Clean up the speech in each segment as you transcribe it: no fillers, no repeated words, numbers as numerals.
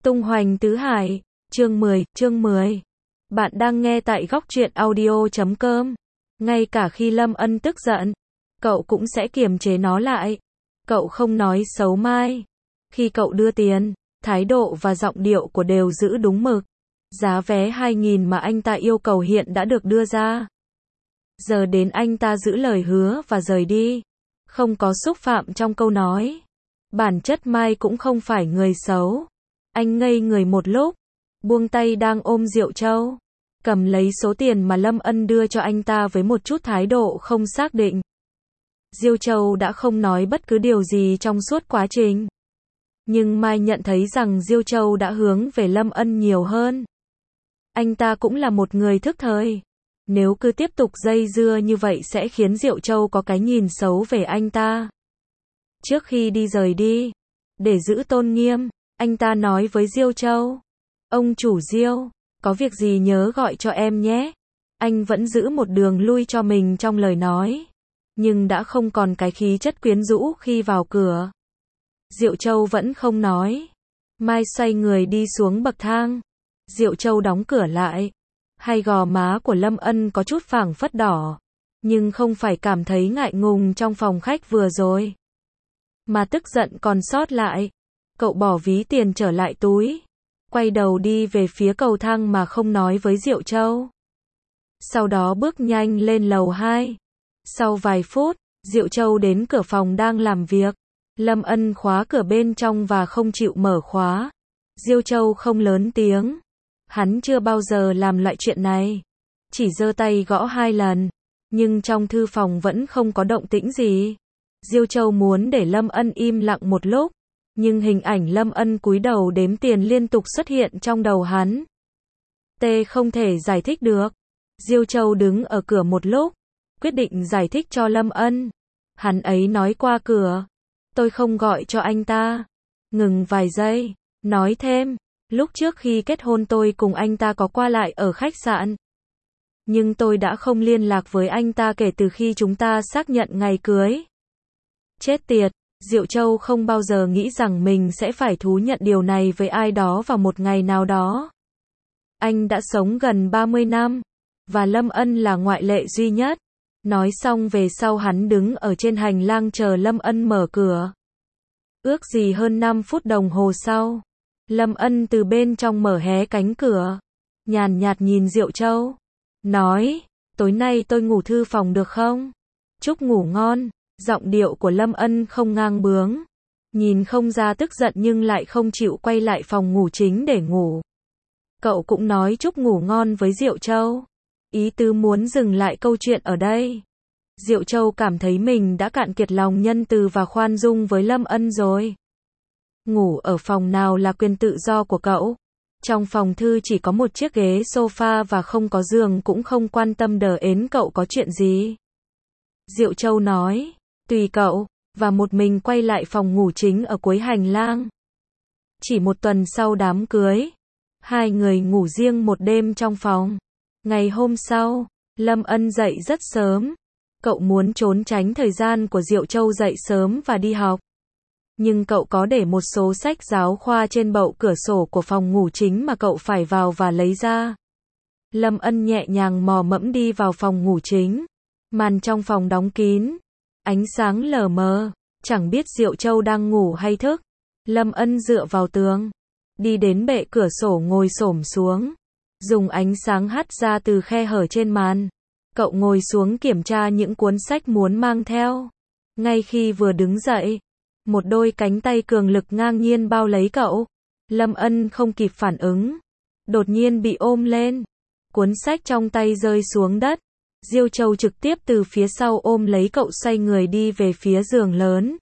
Tung hoành tứ hải, chương 10. Bạn đang nghe tại góc truyện audio.com. Ngay cả khi Lâm Ân tức giận, cậu cũng sẽ kiềm chế nó lại. Cậu không nói xấu Mai. Khi cậu đưa tiền, thái độ và giọng điệu của đều giữ đúng mực. Giá vé 2.000 mà anh ta yêu cầu hiện đã được đưa ra. Giờ đến anh ta giữ lời hứa và rời đi. Không có xúc phạm trong câu nói. Bản chất Mai cũng không phải người xấu. Anh ngây người một lúc, buông tay đang ôm Diệu Châu, cầm lấy số tiền mà Lâm Ân đưa cho anh ta với một chút thái độ không xác định. Diệu Châu đã không nói bất cứ điều gì trong suốt quá trình. Nhưng Mai nhận thấy rằng Diệu Châu đã hướng về Lâm Ân nhiều hơn. Anh ta cũng là một người thức thời. Nếu cứ tiếp tục dây dưa như vậy sẽ khiến Diệu Châu có cái nhìn xấu về anh ta. Trước khi rời đi, để giữ tôn nghiêm, anh ta nói với Diệu Châu, ông chủ Diệu, có việc gì nhớ gọi cho em nhé. Anh vẫn giữ một đường lui cho mình trong lời nói, nhưng đã không còn cái khí chất quyến rũ khi vào cửa. Diệu Châu vẫn không nói. Mai xoay người đi xuống bậc thang. Diệu Châu đóng cửa lại. Hai gò má của Lâm Ân có chút phảng phất đỏ, nhưng không phải cảm thấy ngại ngùng trong phòng khách vừa rồi, mà tức giận còn sót lại. Cậu bỏ ví tiền trở lại túi, quay đầu đi về phía cầu thang mà không nói với Diệu Châu. Sau đó bước nhanh lên lầu 2. Sau vài phút, Diệu Châu đến cửa phòng đang làm việc. Lâm Ân khóa cửa bên trong và không chịu mở khóa. Diệu Châu không lớn tiếng. Hắn chưa bao giờ làm loại chuyện này. Chỉ giơ tay gõ 2 lần. Nhưng trong thư phòng vẫn không có động tĩnh gì. Diệu Châu muốn để Lâm Ân im lặng một lúc. Nhưng hình ảnh Lâm Ân cúi đầu đếm tiền liên tục xuất hiện trong đầu hắn. Không thể giải thích được. Diệu Châu đứng ở cửa một lúc, quyết định giải thích cho Lâm Ân. Hắn ấy nói qua cửa. Tôi không gọi cho anh ta. Ngừng vài giây, nói thêm. Lúc trước khi kết hôn tôi cùng anh ta có qua lại ở khách sạn. Nhưng tôi đã không liên lạc với anh ta kể từ khi chúng ta xác nhận ngày cưới. Chết tiệt, Diệu Châu không bao giờ nghĩ rằng mình sẽ phải thú nhận điều này với ai đó vào một ngày nào đó. Anh đã sống gần 30 năm, và Lâm Ân là ngoại lệ duy nhất. Nói xong về sau hắn đứng ở trên hành lang chờ Lâm Ân mở cửa. Ước gì hơn 5 phút đồng hồ sau, Lâm Ân từ bên trong mở hé cánh cửa, nhàn nhạt nhìn Diệu Châu, nói, tối nay tôi ngủ thư phòng được không? Chúc ngủ ngon. Giọng điệu của Lâm Ân không ngang bướng, nhìn không ra tức giận nhưng lại không chịu quay lại phòng ngủ chính để ngủ. Cậu cũng nói chúc ngủ ngon với Diệu Châu, ý tứ muốn dừng lại câu chuyện ở đây. Diệu Châu cảm thấy mình đã cạn kiệt lòng nhân từ và khoan dung với Lâm Ân rồi. Ngủ ở phòng nào là quyền tự do của cậu. Trong phòng thư chỉ có một chiếc ghế sofa và không có giường cũng không quan tâm đờ ến cậu có chuyện gì. Diệu Châu nói, tùy cậu, và một mình quay lại phòng ngủ chính ở cuối hành lang. Chỉ một tuần sau đám cưới, hai người ngủ riêng một đêm trong phòng. Ngày hôm sau, Lâm Ân dậy rất sớm. Cậu muốn trốn tránh thời gian của Diệu Châu dậy sớm và đi học. Nhưng cậu có để một số sách giáo khoa trên bậu cửa sổ của phòng ngủ chính mà cậu phải vào và lấy ra. Lâm Ân nhẹ nhàng mò mẫm đi vào phòng ngủ chính. Màn trong phòng đóng kín. Ánh sáng lờ mờ, chẳng biết Diệu Châu đang ngủ hay thức. Lâm Ân dựa vào tường, đi đến bệ cửa sổ ngồi xổm xuống, dùng ánh sáng hắt ra từ khe hở trên màn. Cậu ngồi xuống kiểm tra những cuốn sách muốn mang theo. Ngay khi vừa đứng dậy, một đôi cánh tay cường lực ngang nhiên bao lấy cậu. Lâm Ân không kịp phản ứng, đột nhiên bị ôm lên. Cuốn sách trong tay rơi xuống đất. Diệu Châu trực tiếp từ phía sau ôm lấy cậu xoay người đi về phía giường lớn.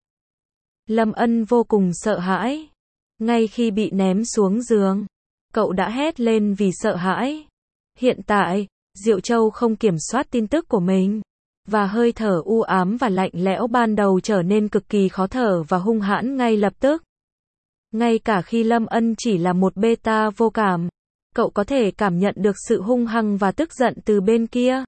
Lâm Ân vô cùng sợ hãi. Ngay khi bị ném xuống giường, cậu đã hét lên vì sợ hãi. Hiện tại, Diệu Châu không kiểm soát tin tức của mình, và hơi thở u ám và lạnh lẽo ban đầu trở nên cực kỳ khó thở và hung hãn ngay lập tức. Ngay cả khi Lâm Ân chỉ là một beta vô cảm, cậu có thể cảm nhận được sự hung hăng và tức giận từ bên kia.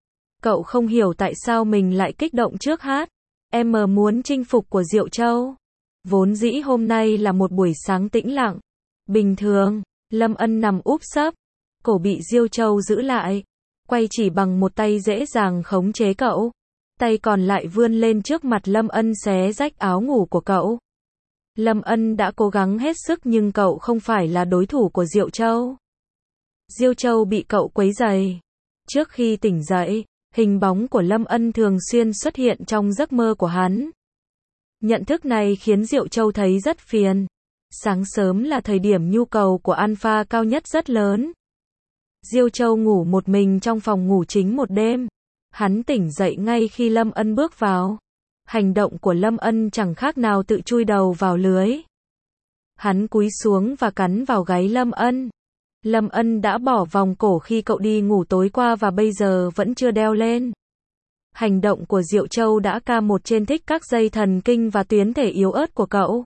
Cậu không hiểu tại sao mình lại kích động trước hát. Em muốn chinh phục của Diệu Châu. Vốn dĩ hôm nay là một buổi sáng tĩnh lặng. Bình thường, Lâm Ân nằm úp sấp, cổ bị Diêu Châu giữ lại, quay chỉ bằng một tay dễ dàng khống chế cậu. Tay còn lại vươn lên trước mặt Lâm Ân xé rách áo ngủ của cậu. Lâm Ân đã cố gắng hết sức nhưng cậu không phải là đối thủ của Diệu Châu. Diêu Châu bị cậu quấy rầy. Trước khi tỉnh dậy, hình bóng của Lâm Ân thường xuyên xuất hiện trong giấc mơ của hắn. Nhận thức này khiến Diệu Châu thấy rất phiền. Sáng sớm là thời điểm nhu cầu của alpha cao nhất rất lớn. Diêu Châu ngủ một mình trong phòng ngủ chính một đêm. Hắn tỉnh dậy ngay khi Lâm Ân bước vào. Hành động của Lâm Ân chẳng khác nào tự chui đầu vào lưới. Hắn cúi xuống và cắn vào gáy Lâm Ân. Lâm Ân đã bỏ vòng cổ khi cậu đi ngủ tối qua và bây giờ vẫn chưa đeo lên. Hành động của Diệu Châu đã ca một trên thích các dây thần kinh và tuyến thể yếu ớt của cậu.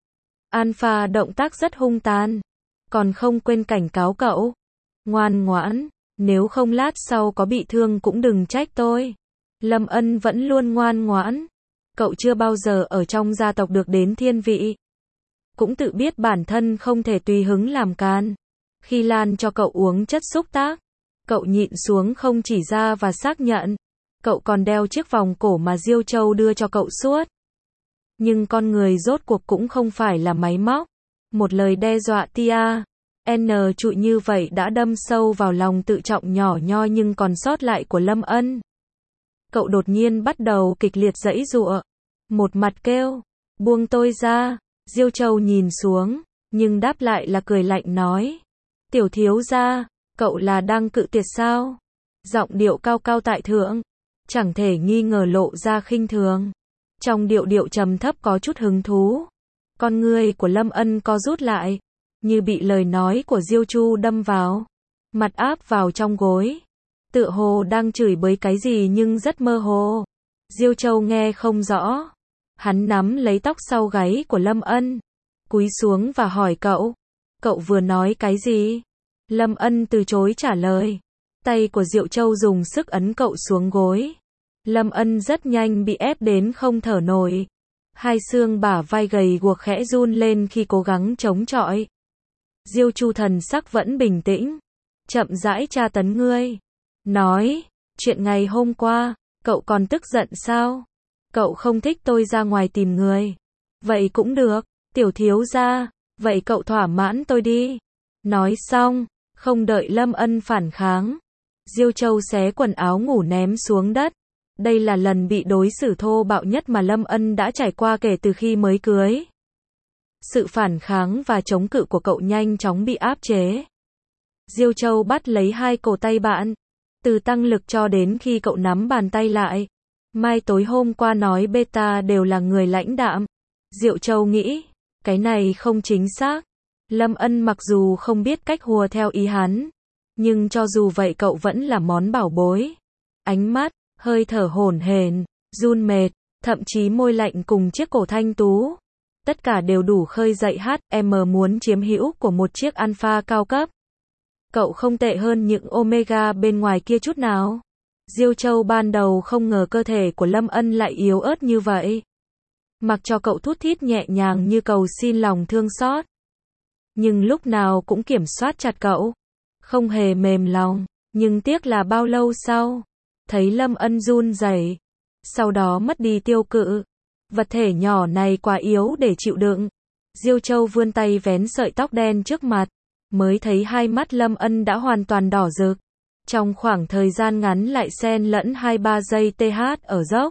Alpha động tác rất hung tàn, còn không quên cảnh cáo cậu. Ngoan ngoãn, nếu không lát sau có bị thương cũng đừng trách tôi. Lâm Ân vẫn luôn ngoan ngoãn. Cậu chưa bao giờ ở trong gia tộc được đến thiên vị. Cũng tự biết bản thân không thể tùy hứng làm can. Khi Lan cho cậu uống chất xúc tác, cậu nhịn xuống không chỉ ra và xác nhận. Cậu còn đeo chiếc vòng cổ mà Diêu Châu đưa cho cậu suốt. Nhưng con người rốt cuộc cũng không phải là máy móc. Một lời đe dọa tia N trụi như vậy đã đâm sâu vào lòng tự trọng nhỏ nhoi nhưng còn sót lại của Lâm Ân. Cậu đột nhiên bắt đầu kịch liệt giãy giụa. Một mặt kêu, buông tôi ra. Diêu Châu nhìn xuống, nhưng đáp lại là cười lạnh nói. Tiểu thiếu gia, cậu là đang cự tuyệt sao? Giọng điệu cao cao tại thượng, chẳng thể nghi ngờ lộ ra khinh thường. Trong điệu trầm thấp có chút hứng thú. Con ngươi của Lâm Ân co rút lại, như bị lời nói của Diêu Chu đâm vào. Mặt áp vào trong gối. Tựa hồ đang chửi bới cái gì nhưng rất mơ hồ. Diêu Châu nghe không rõ. Hắn nắm lấy tóc sau gáy của Lâm Ân, cúi xuống và hỏi cậu. Cậu vừa nói cái gì? Lâm Ân từ chối trả lời. Tay của Diệu Châu dùng sức ấn cậu xuống gối. Lâm Ân rất nhanh bị ép đến không thở nổi. Hai xương bả vai gầy guộc khẽ run lên khi cố gắng chống chọi. Diêu Chu thần sắc vẫn bình tĩnh. Chậm rãi tra tấn ngươi. Nói, chuyện ngày hôm qua, cậu còn tức giận sao? Cậu không thích tôi ra ngoài tìm người. Vậy cũng được, tiểu thiếu gia, vậy cậu thỏa mãn tôi đi. Nói xong, không đợi Lâm Ân phản kháng. Diêu Châu xé quần áo ngủ ném xuống đất. Đây là lần bị đối xử thô bạo nhất mà Lâm Ân đã trải qua kể từ khi mới cưới. Sự phản kháng và chống cự của cậu nhanh chóng bị áp chế. Diêu Châu bắt lấy hai cổ tay bạn, từ tăng lực cho đến khi cậu nắm bàn tay lại. Mai tối hôm qua nói beta đều là người lãnh đạm. Diệu Châu nghĩ, cái này không chính xác. Lâm Ân mặc dù không biết cách hùa theo ý hắn, nhưng cho dù vậy cậu vẫn là món bảo bối. Ánh mắt, hơi thở hổn hển, run mệt, thậm chí môi lạnh cùng chiếc cổ thanh tú. Tất cả đều đủ khơi dậy HM muốn chiếm hữu của một chiếc alpha cao cấp. Cậu không tệ hơn những omega bên ngoài kia chút nào. Diêu Châu ban đầu không ngờ cơ thể của Lâm Ân lại yếu ớt như vậy. Mặc cho cậu thút thít nhẹ nhàng như cầu xin lòng thương xót. Nhưng lúc nào cũng kiểm soát chặt cậu. Không hề mềm lòng. Nhưng tiếc là bao lâu sau, thấy Lâm Ân run rẩy, sau đó mất đi tiêu cự. Vật thể nhỏ này quá yếu để chịu đựng. Diêu Châu vươn tay vén sợi tóc đen trước mặt, mới thấy hai mắt Lâm Ân đã hoàn toàn đỏ rực. Trong khoảng thời gian ngắn lại xen lẫn 2-3 giây TH ở dốc.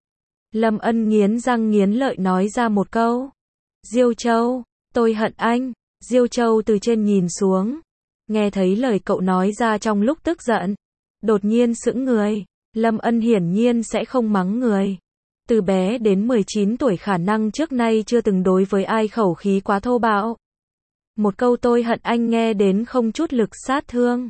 Lâm Ân nghiến răng nghiến lợi nói ra một câu. Diêu Châu, tôi hận anh. Diêu Châu từ trên nhìn xuống. Nghe thấy lời cậu nói ra trong lúc tức giận. Đột nhiên sững người. Lâm Ân hiển nhiên sẽ không mắng người. Từ bé đến 19 tuổi khả năng trước nay chưa từng đối với ai khẩu khí quá thô bạo. Một câu tôi hận anh nghe đến không chút lực sát thương.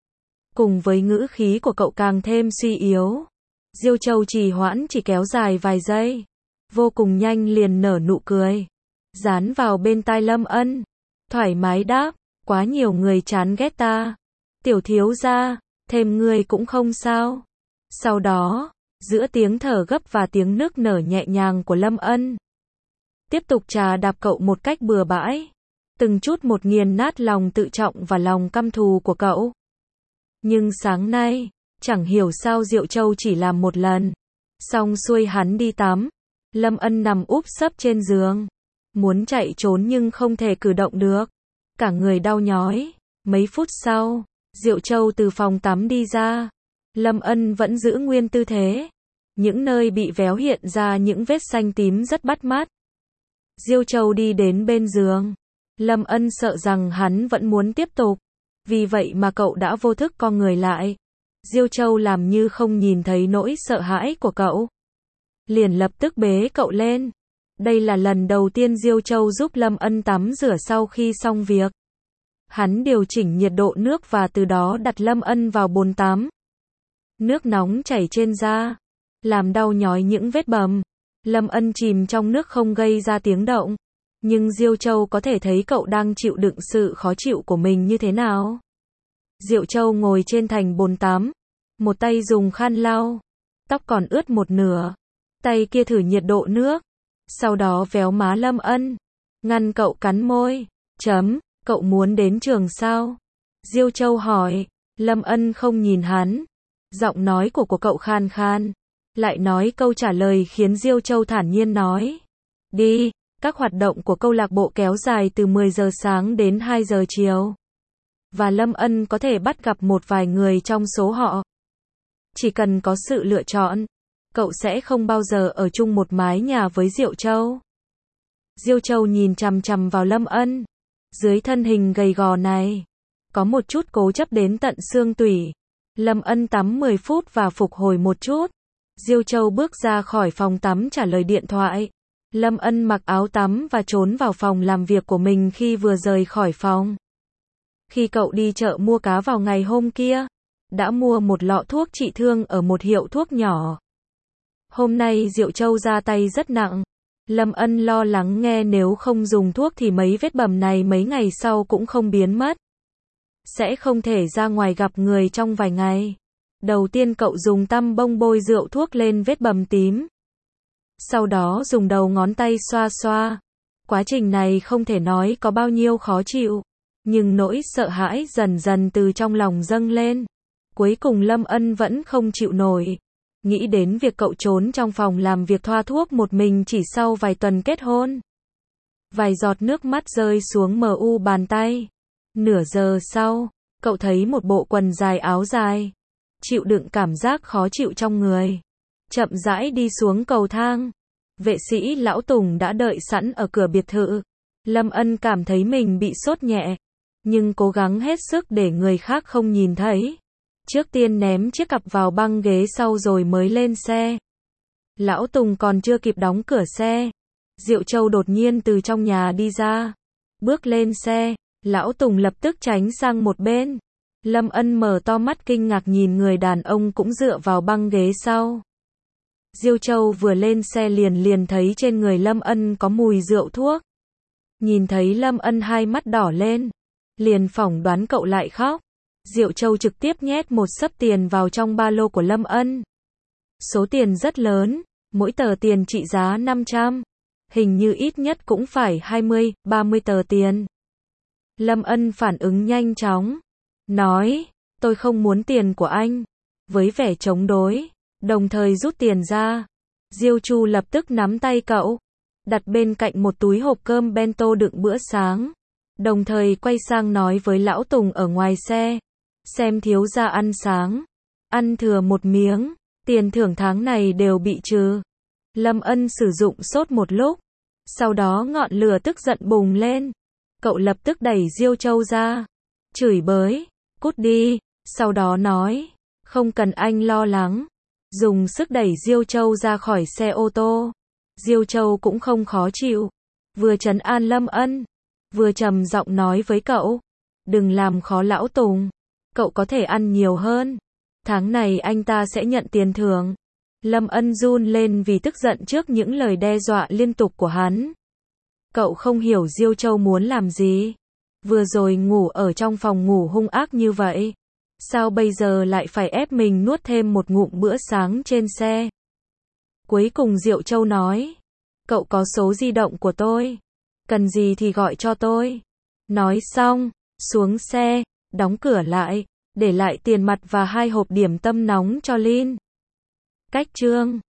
Cùng với ngữ khí của cậu càng thêm suy yếu. Diêu Châu trì hoãn chỉ kéo dài vài giây. Vô cùng nhanh liền nở nụ cười. Dán vào bên tai Lâm Ân. Thoải mái đáp, quá nhiều người chán ghét ta. Tiểu thiếu gia, thêm người cũng không sao. Sau đó, giữa tiếng thở gấp và tiếng nức nở nhẹ nhàng của Lâm Ân, tiếp tục trà đạp cậu một cách bừa bãi. từng chút một nghiền nát lòng tự trọng và lòng căm thù của cậu. Nhưng sáng nay, chẳng hiểu sao Diệu Châu chỉ làm một lần. Xong xuôi hắn đi tắm. Lâm Ân nằm úp sấp trên giường. Muốn chạy trốn nhưng không thể cử động được. Cả người đau nhói. Mấy phút sau, Diệu Châu từ phòng tắm đi ra. Lâm Ân vẫn giữ nguyên tư thế. Những nơi bị véo hiện ra những vết xanh tím rất bắt mắt. Diệu Châu đi đến bên giường. Lâm Ân sợ rằng hắn vẫn muốn tiếp tục. Vì vậy mà cậu đã vô thức co người lại. Diệu Châu làm như không nhìn thấy nỗi sợ hãi của cậu. Liền lập tức bế cậu lên. Đây là lần đầu tiên Diệu Châu giúp Lâm Ân tắm rửa sau khi xong việc. Hắn điều chỉnh nhiệt độ nước và từ đó đặt Lâm Ân vào bồn tắm. Nước nóng chảy trên da, làm đau nhói những vết bầm. Lâm Ân chìm trong nước không gây ra tiếng động. Nhưng Diệu Châu có thể thấy cậu đang chịu đựng sự khó chịu của mình như thế nào. Diệu Châu ngồi trên thành bồn tắm. Một tay dùng khăn lau. Tóc còn ướt một nửa. Tay kia thử nhiệt độ nước. Sau đó véo má Lâm Ân. Ngăn cậu cắn môi. Cậu muốn đến trường sao? Diệu Châu hỏi. Lâm Ân không nhìn hắn. Giọng nói của cậu khan khan. Lại nói câu trả lời khiến Diệu Châu thản nhiên nói. Đi. Các hoạt động của câu lạc bộ kéo dài từ 10 giờ sáng đến 2 giờ chiều. Và Lâm Ân có thể bắt gặp một vài người trong số họ. Chỉ cần có sự lựa chọn, cậu sẽ không bao giờ ở chung một mái nhà với Diệu Châu. Diệu Châu nhìn chằm chằm vào Lâm Ân. Dưới thân hình gầy gò này, có một chút cố chấp đến tận xương tủy. Lâm Ân tắm 10 phút và phục hồi một chút. Diệu Châu bước ra khỏi phòng tắm trả lời điện thoại. Lâm Ân mặc áo tắm và trốn vào phòng làm việc của mình khi vừa rời khỏi phòng. Khi cậu đi chợ mua cá vào ngày hôm kia, đã mua một lọ thuốc trị thương ở một hiệu thuốc nhỏ. Hôm nay Diệu Châu ra tay rất nặng. Lâm Ân lo lắng nghe nếu không dùng thuốc thì mấy vết bầm này mấy ngày sau cũng không biến mất. Sẽ không thể ra ngoài gặp người trong vài ngày. Đầu tiên cậu dùng tăm bông bôi rượu thuốc lên vết bầm tím. Sau đó dùng đầu ngón tay xoa xoa. Quá trình này không thể nói có bao nhiêu khó chịu. Nhưng nỗi sợ hãi dần dần từ trong lòng dâng lên. Cuối cùng Lâm Ân vẫn không chịu nổi. Nghĩ đến việc cậu trốn trong phòng làm việc thoa thuốc một mình chỉ sau vài tuần kết hôn. Vài giọt nước mắt rơi xuống mu bàn tay. Nửa giờ sau, cậu thấy một bộ quần dài áo dài. Chịu đựng cảm giác khó chịu trong người. Chậm rãi đi xuống cầu thang. Vệ sĩ Lão Tùng đã đợi sẵn ở cửa biệt thự. Lâm Ân cảm thấy mình bị sốt nhẹ. Nhưng cố gắng hết sức để người khác không nhìn thấy. Trước tiên ném chiếc cặp vào băng ghế sau rồi mới lên xe. Lão Tùng còn chưa kịp đóng cửa xe. Diệu Châu đột nhiên từ trong nhà đi ra. Bước lên xe, Lão Tùng lập tức tránh sang một bên. Lâm Ân mở to mắt kinh ngạc nhìn người đàn ông cũng dựa vào băng ghế sau. Diệu Châu vừa lên xe liền thấy trên người Lâm Ân có mùi rượu thuốc. Nhìn thấy Lâm Ân hai mắt đỏ lên. Liền phỏng đoán cậu lại khóc. Diệu Châu trực tiếp nhét một xấp tiền vào trong ba lô của Lâm Ân. Số tiền rất lớn, mỗi tờ tiền trị giá 500. Hình như ít nhất cũng phải 20, 30 tờ tiền. Lâm Ân phản ứng nhanh chóng. Nói, tôi không muốn tiền của anh. Với vẻ chống đối, đồng thời rút tiền ra. Diêu Chu lập tức nắm tay cậu. Đặt bên cạnh một túi hộp cơm bento đựng bữa sáng. Đồng thời quay sang nói với Lão Tùng ở ngoài xe. Xem thiếu gia ăn sáng. Ăn thừa một miếng. Tiền thưởng tháng này đều bị trừ. Lâm Ân sử dụng sốt một lúc. Sau đó ngọn lửa tức giận bùng lên. Cậu lập tức đẩy Diêu Châu ra. Chửi bới. Cút đi. Sau đó nói. Không cần anh lo lắng. Dùng sức đẩy Diêu Châu ra khỏi xe ô tô. Diêu Châu cũng không khó chịu. Vừa trấn an Lâm Ân. Vừa trầm giọng nói với cậu. Đừng làm khó Lão Tùng. Cậu có thể ăn nhiều hơn. Tháng này anh ta sẽ nhận tiền thưởng. Lâm Ân run lên vì tức giận trước những lời đe dọa liên tục của hắn. Cậu không hiểu Diêu Châu muốn làm gì. Vừa rồi ngủ ở trong phòng ngủ hung ác như vậy. Sao bây giờ lại phải ép mình nuốt thêm một ngụm bữa sáng trên xe? Cuối cùng Diệu Châu nói. Cậu có số di động của tôi. Cần gì thì gọi cho tôi. Nói xong, xuống xe, đóng cửa lại, để lại tiền mặt và 2 hộp điểm tâm nóng cho Lin. Cách chương